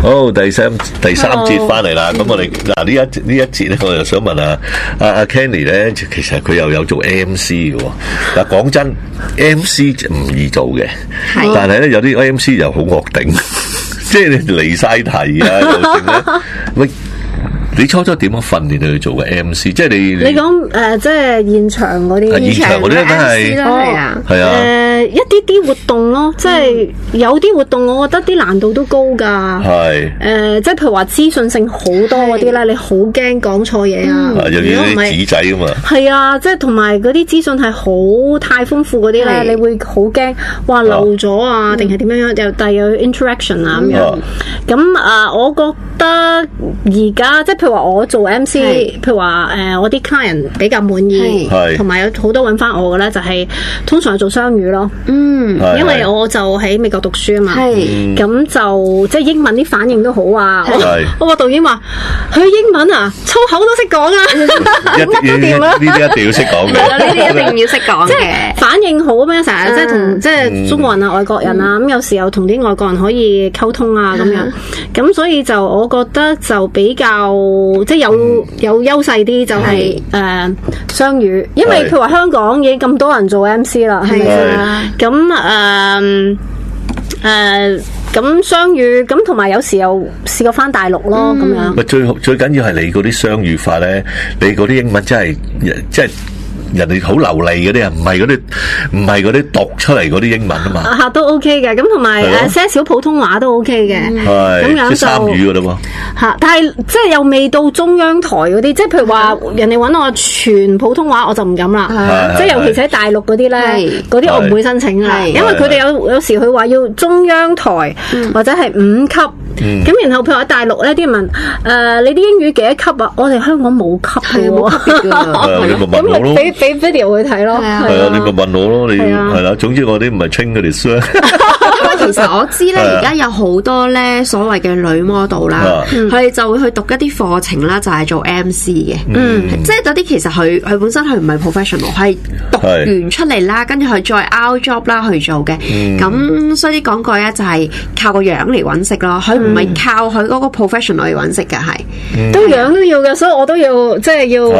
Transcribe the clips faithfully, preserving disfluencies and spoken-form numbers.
好，第三第三節翻嚟啦。咁我哋嗱呢一呢一節咧，我又想問下阿阿 Kenny 咧，其實佢又有做 M C 嘅。嗱，講真 ，M C 唔易做嘅，但係咧有啲 M C 又好惡頂，即係你離晒題啊，又剩咧喂。你初初點樣訓練你去做嘅 M C？ 即係你你講誒、呃，即係現場嗰啲， 現場嗰啲真係係啊，係啊，誒一啲啲活動咯，即係有啲活動，我覺得啲難度都高㗎。係誒、呃，即係譬如話資訊性好多嗰啲咧，你好驚講錯嘢啊！ 又要啲紙仔㗎嘛。係啊，即係同埋嗰啲資訊係好太豐富嗰啲咧，你會好驚話漏咗啊，定係點樣樣？又但係有 interaction 啊咁樣。咁啊、呃，我覺得而家即係譬如話我做 M C， 譬如話誒、呃、我啲 client 比較滿意，同埋有好多揾翻我嘅咧，就係、是、通常做雙語咯。嗯，因為我就喺美國讀書啊嘛，咁就即係英文啲反應都好啊。我我個導演話佢英文啊粗口都識講啊，乜都掂啦。呢啲一定要識講嘅，呢啲一定要識講嘅。即係反應好咩？成日即係同即係中國人啊、外國人啊，咁、嗯、有時候同啲外國人可以溝通啊咁樣。咁所以就我覺得就比較。即係有有優勢啲就係、是、誒雙語，因為譬如話香港已經咁多人做 M C 啦，係咪先？咁誒誒咁雙語，咁同埋有時又試過返大陸咯，咁、嗯、樣。 最最緊要係你嗰啲雙語法咧，你嗰啲英文真係即係。人哋好流利嗰啲啊，唔係嗰啲唔係嗰啲讀出嚟嗰啲英文啊嘛， 嚇都 OK 嘅，咁同埋誒些少普通話都 OK 嘅，咁樣就三語㗎啦喎嚇，但係即係又未到中央台嗰啲，即係譬如話人哋揾我全普通話我就唔敢啦，即係尤其是喺大陸嗰啲咧，嗰啲我唔會申請啦，因為佢哋有有時佢話要中央台或者係五級，咁、嗯、然後譬如話大陸咧啲人問誒、呃、你啲英語幾多級啊？我哋香港冇級嘅喎，咁咪俾。俾 video 去睇咯，係啊， 你咪問我咯，你係啦。總之我啲唔係 train 佢哋 sir。 其實我知咧，而家有好多咧所謂嘅女 model 啦，佢哋就會去讀一啲課程啦，就係做 M C 嘅。嗯，即係嗰啲其實佢佢本身佢唔係 professional， 係讀完出嚟啦，跟住佢再 out job 啦去做嘅。咁所以啲講句咧，就係靠個樣嚟揾食咯，佢唔係靠佢嗰個 professional 嚟揾食嘅，係都樣都要嘅，所以我都要即係要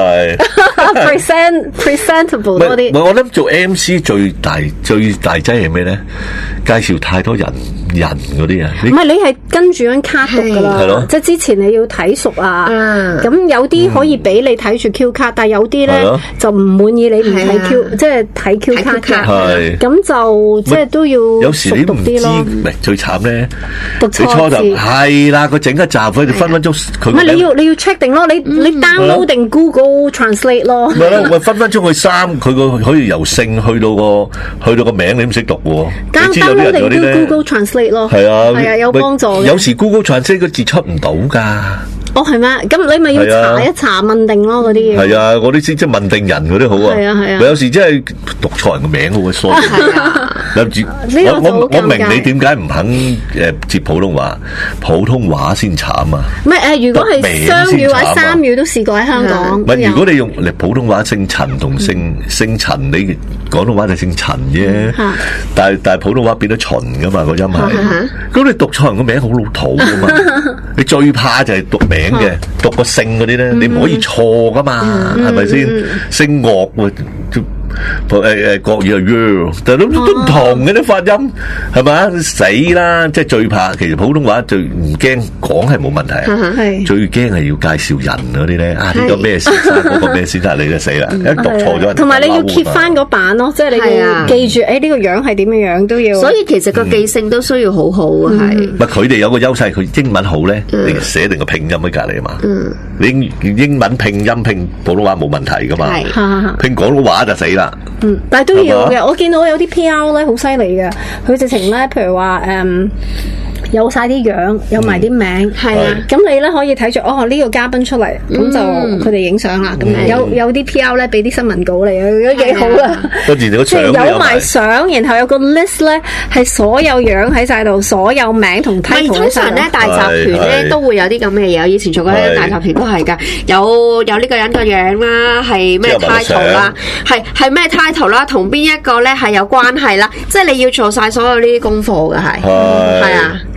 present presentable 多啲。 我諗做 M C 最大最大劑係咩咧？介紹太多人人嗰啲啊， 唔係你係跟住張卡讀噶啦，即係之前你要睇熟啊，咁、嗯、有啲可以俾你睇住 Q 卡，嗯、但係有啲咧就唔滿意你唔睇 Q，即係睇 Q 卡卡，咁就即係都要有時你唔知，唔係最慘咧，讀錯字係啦，佢整一集佢哋分分鐘佢唔係你要你要 check 定咯，你、嗯、你 download 定 Google Translate 咯， 係咯，喂分分鐘佢三佢個可以由姓去到個去到個名你唔識讀喎，你知有啲人嗰啲咧 Google Translate 咯， 係啊， 係啊有幫助嘅。 有時 Google Translate 個字出唔到㗎。 哦，係咩？咁你咪要查一查問定咯，嗰啲嘢。 係啊，嗰啲先即係問定人嗰啲好啊。係啊係啊。有時真係讀錯人個名好鬼衰。有時我我我明你點解唔肯誒接普通話，普通話先慘啊。 唔係誒，如果係雙語或者三語都試過喺香港。 唔係，如果你用你普通話姓陳同姓姓陳，你廣東話就姓陳啫。但係但係普通話變得秦㗎嘛個音係。咁你讀錯人個名好老土㗎嘛。你最怕就係讀名。嘅讀個姓嗰啲咧，你唔可以錯噶嘛，係咪先？姓岳喎，誒誒國語係 U， 但係都都唔同嘅啲發音，係咪？死啦！即係最怕，其實普通話最唔驚講係冇問題，最驚係要介紹人嗰啲咧。啊，呢個咩先生，嗰個咩先生，你就死啦！一讀錯咗， 同埋你要揭翻嗰版咯，即係你要記住，誒呢個樣係點樣樣都要。 所以其實個記性都需要好好啊，係。 唔係佢哋有個優勢，佢英文好咧，你寫定個拼音喺隔離啊嘛。你英文拼音拼普通話冇問題噶嘛，拼廣東話就死啦。 嗯，但係都要嘅。我見到有啲 P R 咧好犀利嘅，佢直情咧，譬如話誒。嗯有晒啲樣，有埋啲名，係啊。咁你咧可以睇住哦呢個嘉賓出嚟，咁就佢哋影相啦。咁有有啲 P R 咧俾啲新聞稿嚟啊，都幾好啊。 跟住你個相有埋相，然後有個 list 咧係所有樣喺晒度，所有名同 title。 通常咧大集團咧都會有啲咁嘅嘢，我以前做過啲大集團都係㗎，有有呢個人個樣啦，係咩 title 啦，係係咩 title 啦，同邊一個咧係有關係啦，即係你要做晒所有呢啲功課㗎，係係啊。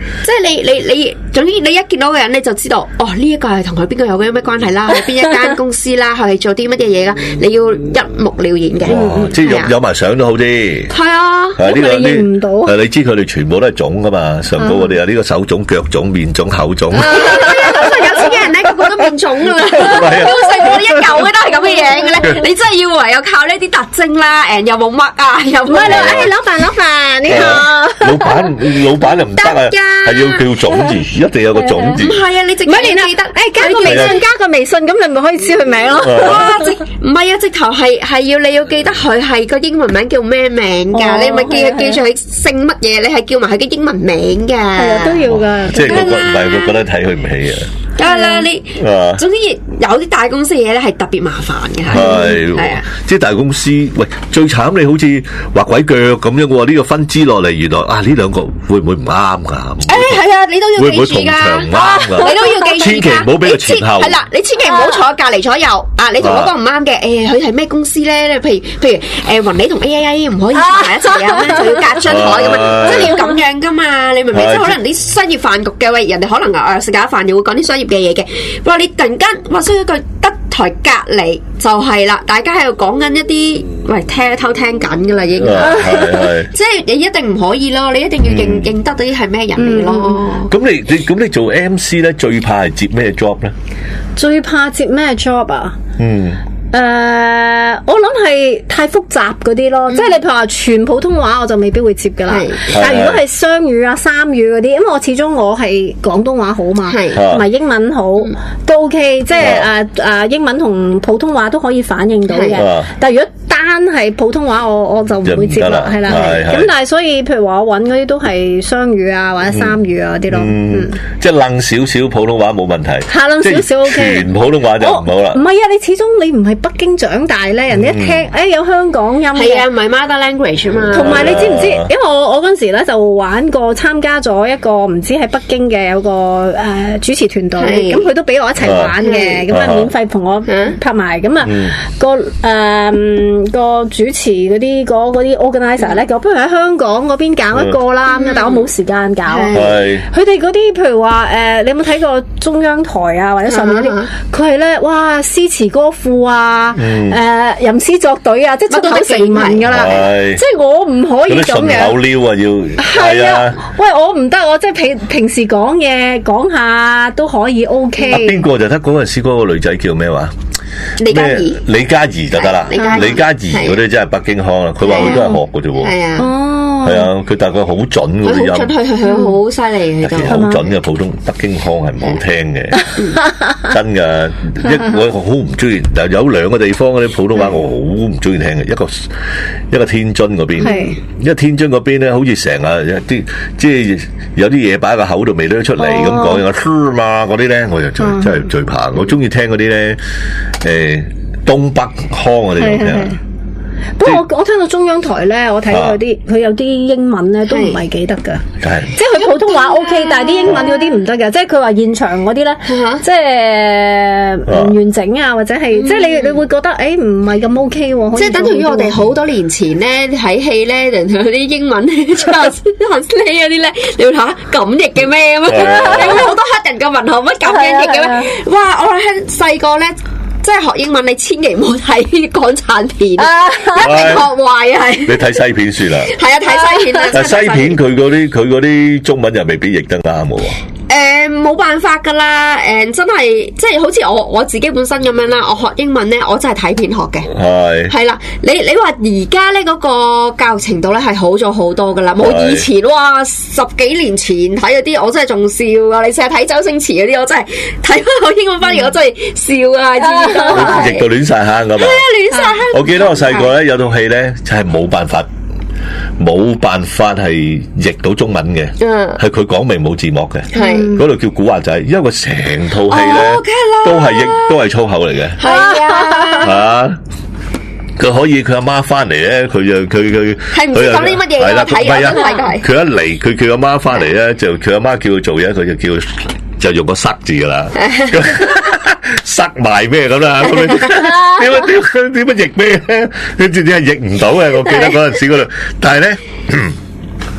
即係你你你，總之你一見到個人，你就知道哦，呢一個係同佢邊個有啲咩關係啦，係邊一間公司啦，係做啲乜嘢嘢啦，你要一目了然嘅。 即係有有埋相都好啲。 係啊， 呢個你認唔到。 誒，你知佢哋全部都係腫噶嘛？上高我哋有呢個手腫、腳腫、面腫、口腫。 有錢嘅人咧，個個都面腫噶啦，好細個一嚿嘅都係咁嘅樣嘅咧。你真係要唯有靠呢啲特徵啦，誒又冇乜啊，又唔係你誒老闆老闆呢個老闆老闆又唔得啊，係要叫腫字，一定有個腫字。 唔係啊，你直唔係你記得誒加個微信加個微信，咁你咪可以知佢名咯。哇，直唔係啊，直頭係係要你要記得佢係個英文名叫咩名㗎？你咪記記住佢姓乜嘢，你係叫埋佢嘅英文名㗎。係啊，都要㗎。 即係佢唔係佢覺得睇佢唔起啊。 梗係啦，你總之有啲大公司嘅嘢咧係特別麻煩嘅，係係啊， 即係大公司喂最慘，你好似畫鬼腳咁樣喎，呢個分支落嚟，原來啊呢兩個會唔會唔啱㗎？誒係啊，你都要記住㗎，你都要記住㗎， 千祈唔好俾佢前後。 係啦，你千祈唔好坐隔離左右啊！你同嗰個唔啱嘅，誒佢係咩公司咧？譬如譬如誒雲理同 A I A 唔可以坐埋一齊啊，咁就要隔張台咁啊，即係你要咁樣㗎嘛？你明唔明？即係可能啲商業飯局嘅喂，人哋可能啊食下飯又會講啲商業嘅嘢嘅，哇！你突然間話需要一個得台隔離就係啦，大家喺度講緊一啲喂聽偷聽緊噶啦，已經係即係你一定唔可以咯，你一定要認、嗯、認得啲係咩人嚟咯。 咁、嗯、你你咁你做 M C 咧，最怕係接咩 job 咧？ 最怕接咩 job 啊？ 嗯。 誒、uh, 我諗係太複雜嗰啲咯，嗯、即係你譬如話全普通話我就未必會接噶啦。但係如果係雙語啊、三語嗰啲，因為我始終我係廣東話好嘛，同埋英文好、嗯、都 OK， 即係誒誒英文同普通話都可以反映到嘅。嗯、但係如果單係普通話，我我就唔會接啦，係啦。咁但係所以譬如話我揾嗰啲都係雙語啊或者三語啊嗰啲咯。嗯嗯、即係愣少少普通話冇問題， 下愣少少 OK。 全普通話就唔好啦。 唔係啊，你始終你唔係北京長大咧，人哋一聽，誒、嗯欸、有香港音嘅， 係啊，唔係 mother language 啊嘛。 同埋你知唔知？因為我我嗰陣時咧就玩過，參加咗一個唔知喺北京嘅有個誒、呃、主持團隊，咁佢都俾我一齊玩嘅，咁啊免費同我拍埋，咁啊、嗯、個誒、呃、個主持嗰啲嗰啲 organizer 咧，我不如喺香港嗰邊搞一個啦，嗯、但我冇時間搞。佢哋嗰啲譬如話誒、呃，你有冇睇過中央台啊，或者上面嗰啲？佢係咧，哇詩詞歌賦啊！誒、嗯呃，吟詩作對啊，即係出口成文噶啦，即係我唔可以咁樣。 口溜啊，要係啊， 啊！喂，我唔得，我即係平平時講嘢講下都可以 OK。 邊個就得嗰陣時嗰個女仔叫咩話？ 李嘉怡， 李嘉怡就得啦。李嘉怡嗰啲真係北京腔啦，佢話佢都係學嘅啫喎。係啊，哦，係啊，佢但係佢好準嗰啲音， 佢佢佢好犀利嘅， 其實好準嘅普通北京腔係唔好聽嘅，真㗎。一我好唔中意，嗱有兩個地方嗰啲普通話我好唔中意聽嘅，一個一個天津嗰邊，因為天津嗰邊咧好似成日有啲即係有啲嘢擺喺個口度未攞出嚟咁講，有個嘛嗰啲咧，我就最真係最怕。我中意聽嗰啲咧。誒，東北腔我哋咁聽。 不過我我聽到中央台咧，我睇佢啲佢有啲英文咧都唔係幾得噶，即係佢普通話 OK，但係啲英文嗰啲唔得噶，即係佢話現場嗰啲咧，即係唔完整啊，或者係即係你你會覺得誒唔係咁 OK 喎， 即係等同於我哋好多年前咧睇戲咧，人哋嗰啲英文出下出下嗰啲咧，你要睇咁譯嘅咩咁啊？有好多黑人嘅文學乜咁樣譯嘅咩？哇！我喺細個咧。即係學英文，你千祈唔好睇港產片，一定學壞啊！係你睇西片算啦， 係啊，睇西片啊。 但係西片佢嗰啲佢嗰啲中文又未必譯得啱喎。 誒，冇辦法噶啦，誒，真係即係好似我我自己本身咁樣啦。我學英文咧，我真係睇片學嘅，係係啦。你你話而家咧嗰個教育程度咧係好咗好多噶啦，冇以前哇十幾年前睇嗰啲，我真係仲笑啊！你成日睇周星馳嗰啲，我真係睇翻我英文翻譯，我真係笑啊！知唔知？ 譯到亂晒坑噶嘛？係啊，亂晒坑。 我記得我細個咧有套戲咧，就係冇辦法。冇辦法係譯到中文嘅，係佢講明冇字幕嘅，嗰度叫古惑仔，因為佢成套戲咧、哦、都係譯都係粗口嚟嘅，係啊，嚇佢可以佢阿媽翻嚟咧，佢就佢佢係唔知講啲乜嘢嘅睇啊， 佢一嚟佢叫阿媽翻嚟咧，就佢阿媽叫佢做嘢，佢就叫就用個塞字噶啦。塞埋咩咁啦？點樣點樣點樣譯咩咧？你知唔知係譯唔到嘅？我記得嗰陣時嗰度，但係咧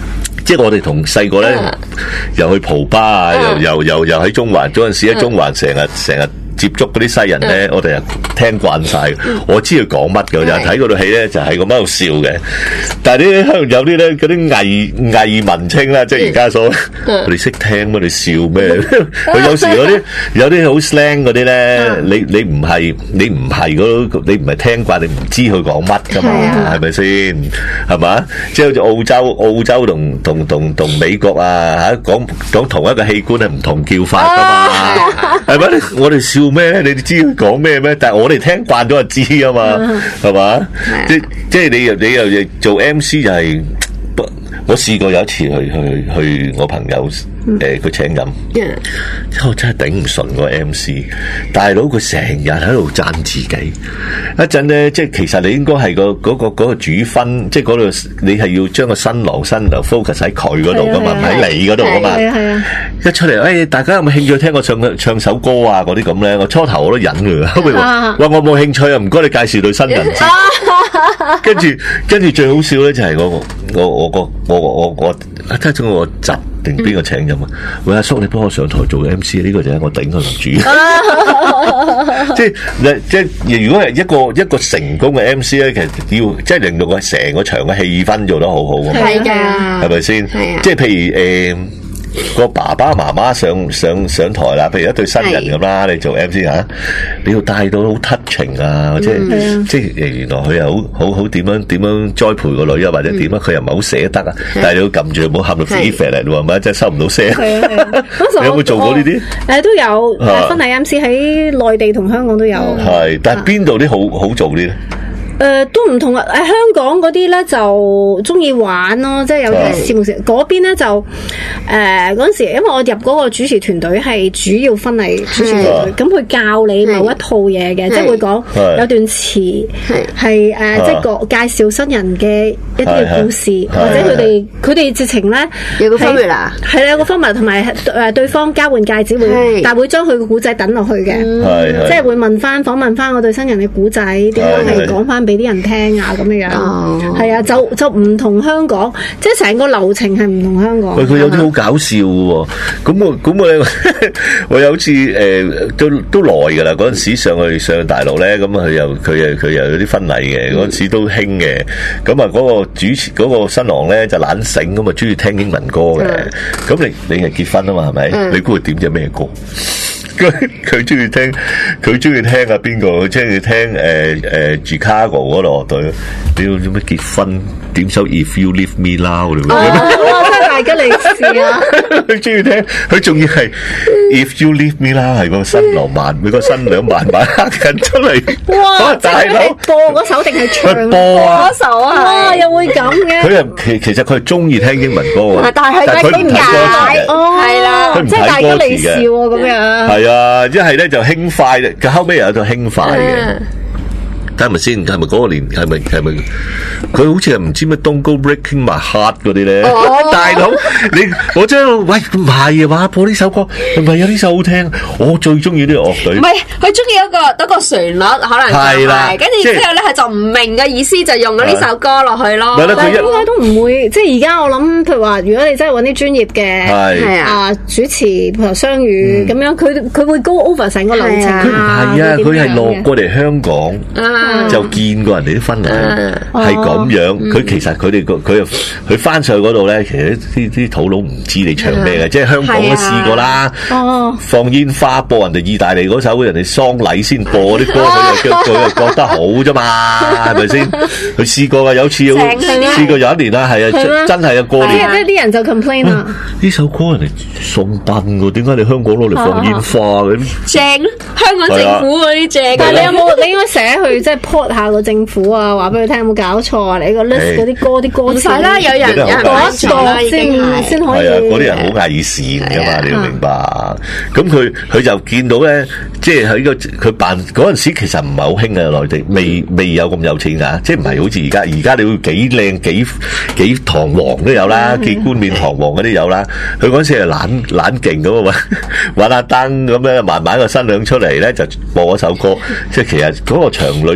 即係我哋同細個咧，又去蒲吧啊，又又又又喺中環嗰陣時喺中環成日成日接觸嗰啲西人咧，我哋又聽慣晒，我知佢講乜嘅，就睇嗰套戲咧就係咁喺度笑嘅。但係啲香港有啲咧嗰啲偽偽文青啦，即係而家所佢哋識聽乜，你笑咩？佢有時嗰啲有啲好 slang 嗰啲咧，你你唔係你唔係嗰你唔係聽慣，你唔知佢講乜噶嘛？係咪先？係嘛？即係好似澳洲澳洲同同同同美國啊嚇講講同一個器官係唔同叫法噶嘛？係咪？我哋笑咩咧？你哋知佢講咩咩？但係我哋聽慣咗就知啊嘛，係嘛？即即係你又你又做 M C 就係、是，我試過有一次去去去我朋友誒佢、呃、請飲，我真係頂唔順個 M C， 大佬佢成日喺度讚自己，一陣咧即係其實你應該係個嗰、那個嗰、那個主分，即係嗰度你係要將個新郎新娘 focus 喺佢嗰度噶嘛，唔喺你嗰度噶嘛。一出嚟，誒、哎，大家有冇興趣聽我唱唱首歌啊？嗰啲咁咧，我初頭我都忍嘅，後尾話，我冇興趣啊，唔該你介紹對新人先。跟住跟住最好笑咧就係我我我個我我我睇咗我集定邊個請飲啊？喂，阿叔你幫我上台做 M C， 呢個就係我頂佢立主。即係即係如果係一個一個成功嘅 M C 咧，其實要即係令到個成個場嘅氣氛做得好好㗎嘛。係㗎，係咪先？係啊，即係譬如誒。呃個爸爸媽媽上上上台啦，譬如一對新人咁啦，你做 M C 吓，你要帶到好 touching 啊，即係、嗯、即係原來佢又好好好點樣點樣栽培個女啊，或者點啊，佢又唔係好捨得啊，但係你要撳住唔好喊到 free fat 嚟喎，係咪？真係收唔到聲。你有冇做過呢啲？誒都有，婚禮 M C 喺內地同香港都有。係，但係邊度啲好好做啲咧？誒、呃，都唔同啊！誒，香港嗰啲咧就中意玩咯，即係有啲節目時，嗰邊咧就誒嗰陣時，因為我入嗰個主持團隊係主要婚禮主持團隊，咁佢教你某一套嘢嘅，即係會講有段詞係誒，即係個介紹新人嘅一啲嘅故事，或者佢哋佢哋直情咧有個 formula，係啦，有個 formula，同埋誒對方交換戒指會，但係會將佢個古仔等落去嘅，即係會問翻訪問翻我對新人嘅古仔，點樣係講翻俾啲人聽啊，咁樣樣，係、oh. 啊，就就唔同香港，即係成個流程係唔同香港。喂，佢有啲好搞笑嘅，咁我咁我我有次誒、呃、都都耐噶啦，嗰陣時上去上去大陸咧，咁佢又佢又佢又有啲婚禮嘅，嗰陣時都興嘅。咁啊，嗰個主持嗰、嗰個新郎咧就懶醒，咁啊中意聽英文歌嘅。咁、mm. 你你係結婚啊嘛，係咪？Mm. 你估佢點隻咩歌？佢佢中意聽，佢中意聽啊邊個？佢中意聽誒誒 Chicago 嗰個樂隊。你要做咩結婚？點首 If You Leave Me Now 嚟？哇！真係大吉利是啊！佢中意聽，佢仲要係 If You Leave Me Now 係個新郎慢，每個新娘慢慢行緊出嚟。哇！大佬播嗰首定係唱播啊？嗰首啊！哇！又會咁嘅？佢係其其實佢係中意聽英文歌啊，但係佢唔解哦，係啦，即係大吉利是喎咁樣。係啊，一係咧就輕快，佢後尾又有一套輕快嘅。睇咪先，係咪嗰個年？係咪係咪？佢好似係唔知咩 Don't Go Breaking My Heart 嗰啲咧。大佬，你我真係喂唔係啊嘛，播呢首歌唔係有呢首好聽。我最中意呢個樂隊。唔係，佢中意一個嗰個旋律，可能係啦。跟住之後咧，佢就唔明嘅意思，就用咗呢首歌落去咯。但係應該都唔會，即係而家我諗，譬如話，如果你真係揾啲專業嘅係啊主持，譬如雙語咁樣，佢佢會 go over 成個流程啊。係啊，佢係落過嚟香港。就見過人哋啲婚禮係咁樣，佢、哦、其實佢哋個佢佢翻上去嗰度咧，其實啲啲土佬唔知你唱咩嘅，即係香港都試過啦。哦、放煙花播人哋意大利嗰首，人哋喪禮先播啲歌，佢又佢又覺得好啫嘛，係咪先？佢試過噶，有次試過有一年啦，係啊，真係啊，過年即係啲人就 complain 啦。呢首歌人哋送殯喎，點解你香港攞嚟放煙花嘅？正，香港政府嗰啲正。但係你有冇？你應該寫去即係 report 下個政府啊，話俾佢聽有冇搞錯啊？你個 list 嗰啲歌啲歌詞啦，有人有人講一個先先可以。係啊，嗰啲人好偽善噶嘛，你要明白。咁佢佢就見到咧，即係喺個佢辦嗰陣時，其實唔係好興嘅內地，未未有咁有錢噶，即係唔係好似而家。而家你會幾靚幾幾堂皇都有啦，幾冠冕堂皇嗰啲有啦。佢嗰陣時係懶懶勁咁啊，玩下燈咁咧，慢慢個新娘出嚟咧就播嗰首歌。即係其實嗰個場裏面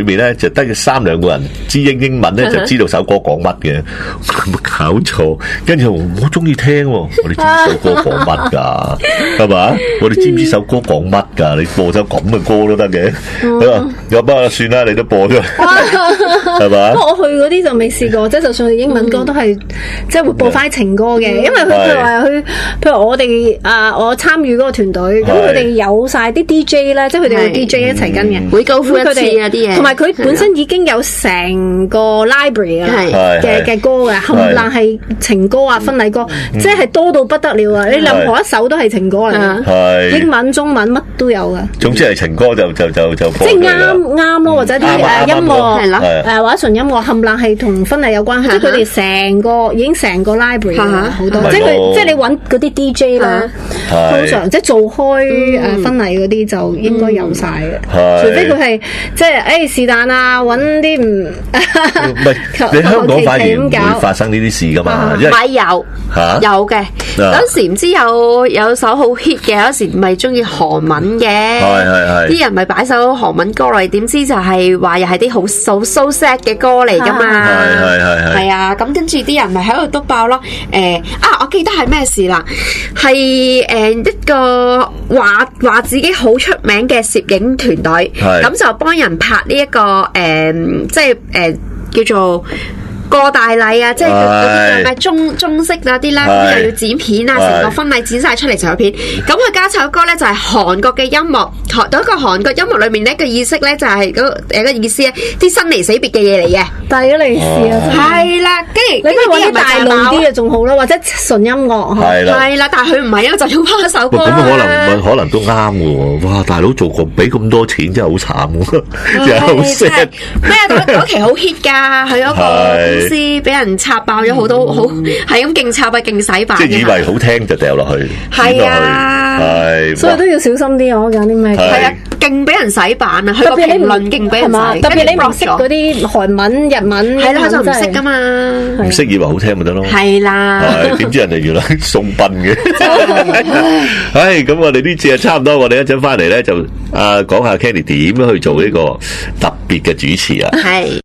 邊咧就得三兩個人知英英文咧，就知道首歌講乜嘅。冇搞錯，跟住我中意聽，我哋知唔知首歌講乜噶？係嘛？我哋知唔知首歌講乜噶？你播首咁嘅歌都得嘅。佢話有乜算啦，你都播咗，係嘛？ 我去嗰啲就未試過，即係就算英文歌都係即係會播翻情歌嘅，因為佢譬如話佢，譬如我哋啊，我參與嗰個團隊，咁佢哋有晒啲 D J 咧，即係佢哋會 D J 一齊跟嘅， 會高呼一次啊啲嘢， 同埋佢本身已經有成個 library 嘅嘅嘅歌嘅，冚唪唥係情歌啊、婚禮歌，即係多到不得了啊！你任何一首都係情歌嚟，英文、中文乜都有噶。 總之係情歌就就就就即係啱啱咯，或者啲誒音樂係咯，誒或者純音樂冚唪唥係同婚禮有關，即係佢哋成個已經成個 library 好多，即係佢即係你揾嗰啲 D J 啦，通常即係做開誒婚禮嗰啲就應該有晒嘅，除非佢係即係誒是但啊揾啲唔唔係你香港反而唔會發生呢啲事噶嘛， 唔係有嚇有嘅，嗰時唔知有有首好 hit 嘅，有時唔係中意韓文嘅，係係係啲人咪擺首韓文歌嚟，點知就係話又係啲好 so so sad 嘅歌嚟噶嘛，係係係係啊，咁跟住啲人咪喺度督爆咯，誒啊我記得係咩事啦，係誒一個話話自己好出名嘅攝影團隊，咁就幫人拍呢一個誒即係誒叫做過大禮啊，即係嗰啲咩中中式嗰啲啦，又要剪片啊，成個婚禮剪晒出嚟就有片。咁佢加首歌咧就係韓國嘅音樂，韓到一個韓國音樂裏面呢個意識咧就係嗰誒個意思咧，啲生離死別嘅嘢嚟嘅。 大咗利是啊！ 係啦，跟住你不如揾啲大路啲嘅仲好啦，或者純音樂係啦， 係啦，但係佢唔係因為就要拍一首歌。 咁可能可能都啱嘅喎。哇，大佬做個俾咁多錢真係好慘喎，真係好 sad。 咩嗰嗰期好 hit 㗎，佢嗰個公司俾人插爆咗好多，好係咁勁插啊，勁洗版。 即係以為好聽就掉落去， 係啊， 係， 所以都要小心啲我揀啲咩。 係啊，勁俾人洗版啊！佢個評論勁俾人洗， 特別你唔識嗰啲韓文、日文， 係啦，佢就唔識㗎嘛。 唔識以為好聽咪得咯。 係啦， 點知人哋原來送殯嘅。唉，咁我哋呢次啊差唔多，我哋一陣翻嚟咧就啊講下 Candy 點樣去做呢個特別嘅主持啊。係。